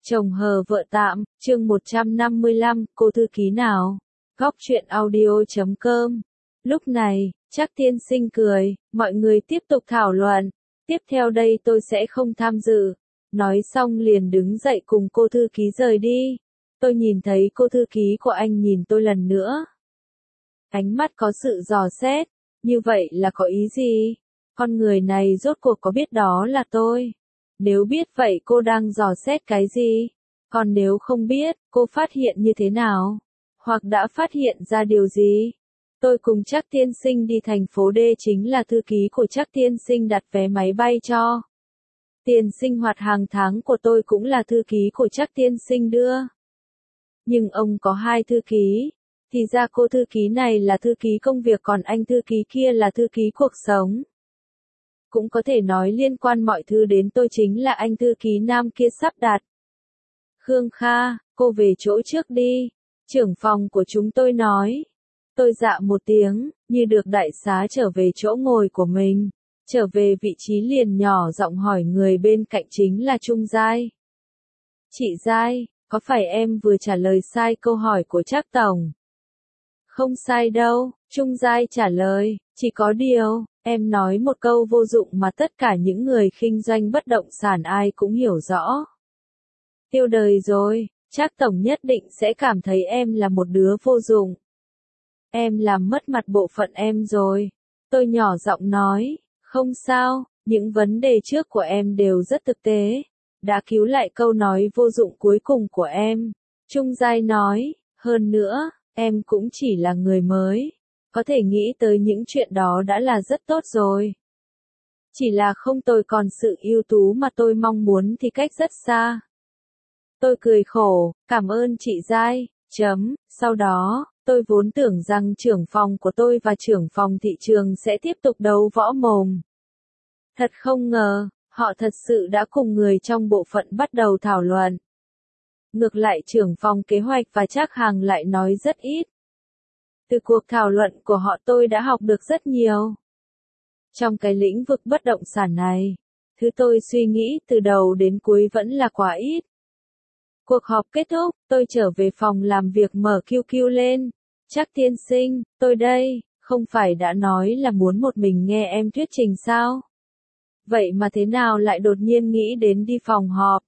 Chồng hờ vợ tạm, chương 155, cô thư ký nào? Góc truyện audio.com. Lúc này, Trác tiên sinh cười, mọi người tiếp tục thảo luận. Tiếp theo đây tôi sẽ không tham dự. Nói xong liền đứng dậy cùng cô thư ký rời đi. Tôi nhìn thấy cô thư ký của anh nhìn tôi lần nữa. Ánh mắt có sự dò xét. Như vậy là có ý gì? Con người này rốt cuộc có biết đó là tôi? Nếu biết vậy cô đang dò xét cái gì? Còn nếu không biết, cô phát hiện như thế nào? Hoặc đã phát hiện ra điều gì? Tôi cùng Trác tiên sinh đi thành phố D, chính là thư ký của Trác tiên sinh đặt vé máy bay cho. Tiền sinh hoạt hàng tháng của tôi cũng là thư ký của Trác tiên sinh đưa. Nhưng ông có hai thư ký. Thì ra cô thư ký này là thư ký công việc, còn anh thư ký kia là thư ký cuộc sống. Cũng có thể nói liên quan mọi thứ đến tôi chính là anh thư ký nam kia sắp đặt. Khương Kha, cô về chỗ trước đi. Trưởng phòng của chúng tôi nói. Tôi dạ một tiếng, như được đại xá trở về chỗ ngồi của mình. Trở về vị trí liền nhỏ giọng hỏi người bên cạnh chính là Trung Giai. Chị Giai, có phải em vừa trả lời sai câu hỏi của Trác tổng? Không sai đâu, Trung Giai trả lời, chỉ có điều, em nói một câu vô dụng mà tất cả những người kinh doanh bất động sản ai cũng hiểu rõ. Tiêu đời rồi, Trác tổng nhất định sẽ cảm thấy em là một đứa vô dụng. Em làm mất mặt bộ phận em rồi. Tôi nhỏ giọng nói, không sao, những vấn đề trước của em đều rất thực tế. Đã cứu lại câu nói vô dụng cuối cùng của em. Trung Giai nói, hơn nữa, em cũng chỉ là người mới. Có thể nghĩ tới những chuyện đó đã là rất tốt rồi. Chỉ là không tôi còn sự ưu tú mà tôi mong muốn thì cách rất xa. Tôi cười khổ, cảm ơn chị Giai, sau đó, tôi vốn tưởng rằng trưởng phòng của tôi và trưởng phòng thị trường sẽ tiếp tục đấu võ mồm. Thật không ngờ, họ thật sự đã cùng người trong bộ phận bắt đầu thảo luận. Ngược lại trưởng phòng kế hoạch và Trác Hằng lại nói rất ít. Từ cuộc thảo luận của họ tôi đã học được rất nhiều. Trong cái lĩnh vực bất động sản này, thứ tôi suy nghĩ từ đầu đến cuối vẫn là quá ít. Cuộc họp kết thúc, tôi trở về phòng làm việc mở QQ lên. Trác tiên sinh, tôi đây, không phải đã nói là muốn một mình nghe em thuyết trình sao? Vậy mà thế nào lại đột nhiên nghĩ đến đi phòng họp?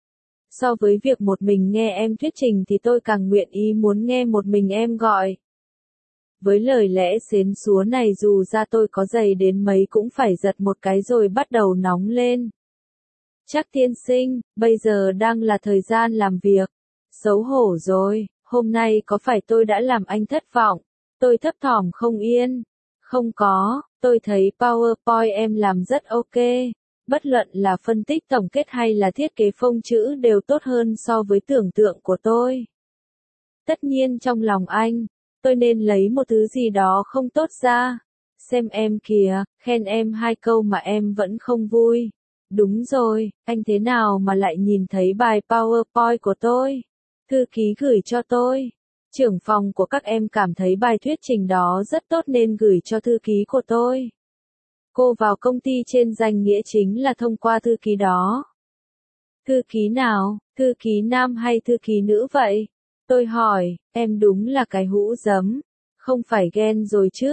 So với việc một mình nghe em thuyết trình thì tôi càng nguyện ý muốn nghe một mình em gọi. Với lời lẽ xến xúa này dù ra tôi có dày đến mấy cũng phải giật một cái rồi bắt đầu nóng lên. Trác tiên sinh, bây giờ đang là thời gian làm việc. Xấu hổ rồi, hôm nay có phải tôi đã làm anh thất vọng? Tôi thấp thỏm không yên. Không có, tôi thấy PowerPoint em làm rất ok. Bất luận là phân tích tổng kết hay là thiết kế phông chữ đều tốt hơn so với tưởng tượng của tôi. Tất nhiên trong lòng anh, tôi nên lấy một thứ gì đó không tốt ra. Xem em kìa, khen em hai câu mà em vẫn không vui. Đúng rồi, anh thế nào mà lại nhìn thấy bài PowerPoint của tôi? Thư ký gửi cho tôi. Trưởng phòng của các em cảm thấy bài thuyết trình đó rất tốt nên gửi cho thư ký của tôi. Cô vào công ty trên danh nghĩa chính là thông qua thư ký đó. Thư ký nào, thư ký nam hay thư ký nữ vậy? Tôi hỏi, em đúng là cái hũ giấm. Không phải ghen rồi chứ?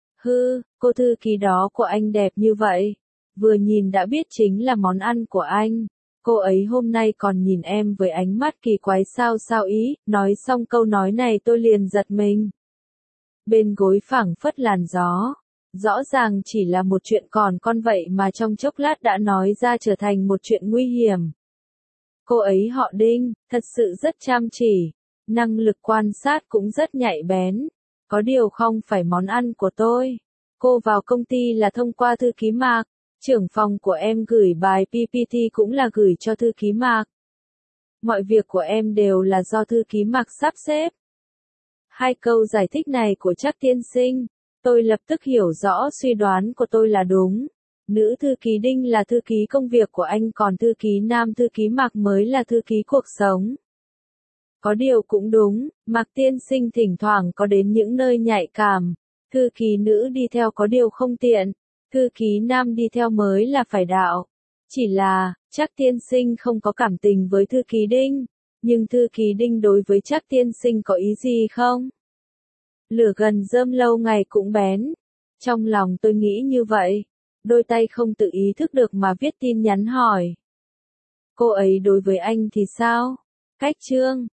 Cô thư ký đó của anh đẹp như vậy. Vừa nhìn đã biết chính là món ăn của anh. Cô ấy hôm nay còn nhìn em với ánh mắt kỳ quái sao ý. Nói xong câu nói này tôi liền giật mình. Bên gối phảng phất làn gió. Rõ ràng chỉ là một chuyện còn con vậy mà trong chốc lát đã nói ra trở thành một chuyện nguy hiểm. Cô ấy họ Đinh, thật sự rất chăm chỉ. Năng lực quan sát cũng rất nhạy bén. Có điều không phải món ăn của tôi. Cô vào công ty là thông qua thư ký Mạc. Trưởng phòng của em gửi bài PPT cũng là gửi cho thư ký Mạc. Mọi việc của em đều là do thư ký Mạc sắp xếp. Hai câu giải thích này của Trác tiên sinh, tôi lập tức hiểu rõ suy đoán của tôi là đúng. Nữ thư ký Đinh là thư ký công việc của anh, còn thư ký nam thư ký Mạc mới là thư ký cuộc sống. Có điều cũng đúng, Mạc tiên sinh thỉnh thoảng có đến những nơi nhạy cảm. Thư ký nữ đi theo có điều không tiện. Thư ký nam đi theo mới là phải đạo. Chỉ là, Trác tiên sinh không có cảm tình với Thư Ký Đinh. Nhưng Thư Ký Đinh đối với Trác tiên sinh có ý gì không? Lửa gần rơm lâu ngày cũng bén. Trong lòng tôi nghĩ như vậy. Đôi tay không tự ý thức được mà viết tin nhắn hỏi. Cô ấy đối với anh thì sao? Cách chương